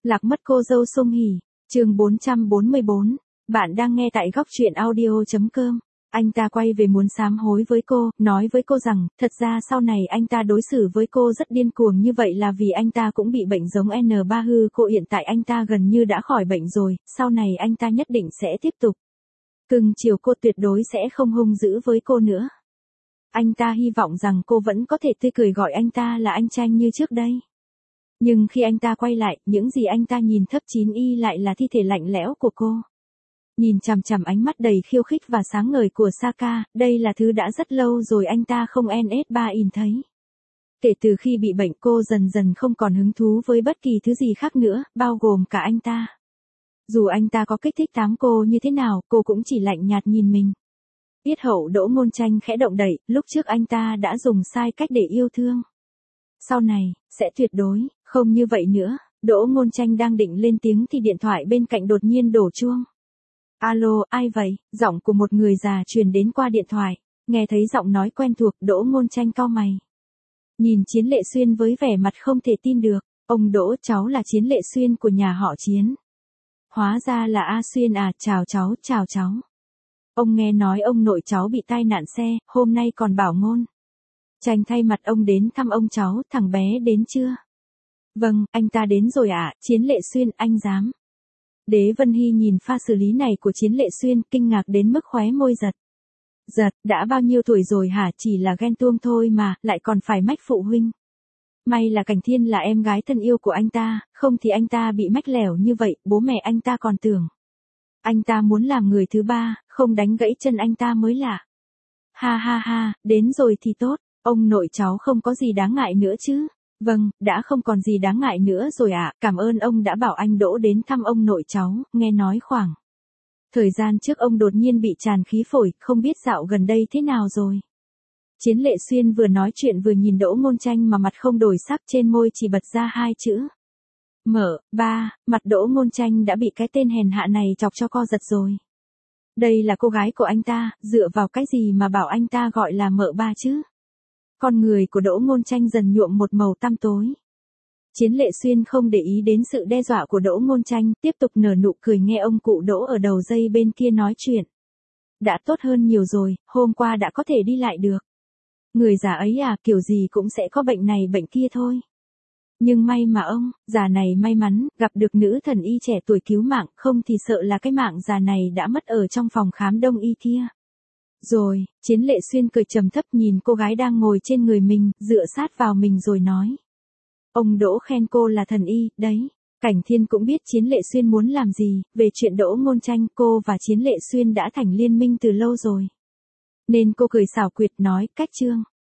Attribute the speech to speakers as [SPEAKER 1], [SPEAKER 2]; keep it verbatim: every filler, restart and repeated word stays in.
[SPEAKER 1] Lạc mất cô dâu Song Hỷ, chương bốn trăm bốn mươi bốn. Bạn đang nghe tại góc truyện audio chấm com. Anh ta quay về muốn sám hối với cô, nói với cô rằng, thật ra sau này anh ta đối xử với cô rất điên cuồng như vậy là vì anh ta cũng bị bệnh giống en ba hư cô hiện tại anh ta gần như đã khỏi bệnh rồi, sau này anh ta nhất định sẽ tiếp tục cưng chiều cô, tuyệt đối sẽ không hung dữ với cô nữa. Anh ta hy vọng rằng cô vẫn có thể tươi cười gọi anh ta là anh Tranh như trước đây. Nhưng khi anh ta quay lại, những gì anh ta nhìn thấp chín y lại là thi thể lạnh lẽo của cô. Nhìn chằm chằm ánh mắt đầy khiêu khích và sáng ngời của Saka, đây là thứ đã rất lâu rồi anh ta không en ét ba in thấy. Kể từ khi bị bệnh cô dần dần không còn hứng thú với bất kỳ thứ gì khác nữa, bao gồm cả anh ta. Dù anh ta có kích thích tám cô như thế nào, cô cũng chỉ lạnh nhạt nhìn mình. Yết hậu Đỗ Ngôn Tranh khẽ động đậy, lúc trước anh ta đã dùng sai cách để yêu thương. Sau này, sẽ tuyệt đối, không như vậy nữa. Đỗ Ngôn Tranh đang định lên tiếng thì điện thoại bên cạnh đột nhiên đổ chuông. Alo, ai vậy? Giọng của một người già truyền đến qua điện thoại. Nghe thấy giọng nói quen thuộc, Đỗ Ngôn Tranh cau mày. Nhìn Chiến Lệ Xuyên với vẻ mặt không thể tin được. Ông Đỗ, cháu là Chiến Lệ Xuyên của nhà họ Chiến. Hóa ra là A Xuyên à, chào cháu, chào cháu. Ông nghe nói ông nội cháu bị tai nạn xe, hôm nay còn bảo Ngôn Tranh thay mặt ông đến thăm ông cháu, thằng bé đến chưa? Vâng, anh ta đến rồi ạ, à, Chiến Lệ Xuyên, anh dám. Đế Vân Hy nhìn pha xử lý này của Chiến Lệ Xuyên, kinh ngạc đến mức khóe môi giật. Giật, đã bao nhiêu tuổi rồi hả, chỉ là ghen tuông thôi mà, lại còn phải mách phụ huynh. May là Cảnh Thiên là em gái thân yêu của anh ta, không thì anh ta bị mách lẻo như vậy, bố mẹ anh ta còn tưởng anh ta muốn làm người thứ ba, không đánh gãy chân anh ta mới lạ. Ha ha ha, đến rồi thì tốt, ông nội cháu không có gì đáng ngại nữa chứ. Vâng, đã không còn gì đáng ngại nữa rồi ạ, à, cảm ơn ông đã bảo anh Đỗ đến thăm ông nội cháu, nghe nói khoảng thời gian trước ông đột nhiên bị tràn khí phổi, không biết dạo gần đây thế nào rồi. Chiến Lệ Xuyên vừa nói chuyện vừa nhìn Đỗ Ngôn Tranh mà mặt không đổi sắc, trên môi chỉ bật ra hai chữ. Mở, ba, mặt Đỗ Ngôn Tranh đã bị cái tên hèn hạ này chọc cho co giật rồi. Đây là cô gái của anh ta, dựa vào cái gì mà bảo anh ta gọi là mợ ba chứ? Con người của Đỗ Ngôn Tranh dần nhuộm một màu tăm tối. Chiến Lệ Xuyên không để ý đến sự đe dọa của Đỗ Ngôn Tranh, tiếp tục nở nụ cười nghe ông cụ Đỗ ở đầu dây bên kia nói chuyện. Đã tốt hơn nhiều rồi, hôm qua đã có thể đi lại được. Người già ấy à, kiểu gì cũng sẽ có bệnh này bệnh kia thôi. Nhưng may mà ông, già này may mắn, gặp được nữ thần y trẻ tuổi cứu mạng, không thì sợ là cái mạng già này đã mất ở trong phòng khám đông y kia. Rồi, Chiến Lệ Xuyên cười trầm thấp nhìn cô gái đang ngồi trên người mình, dựa sát vào mình rồi nói. Ông Đỗ khen cô là thần y, đấy. Cảnh Thiên cũng biết Chiến Lệ Xuyên muốn làm gì, về chuyện Đỗ Ngôn Tranh, cô và Chiến Lệ Xuyên đã thành liên minh từ lâu rồi. Nên cô cười xảo quyệt nói, cách trương.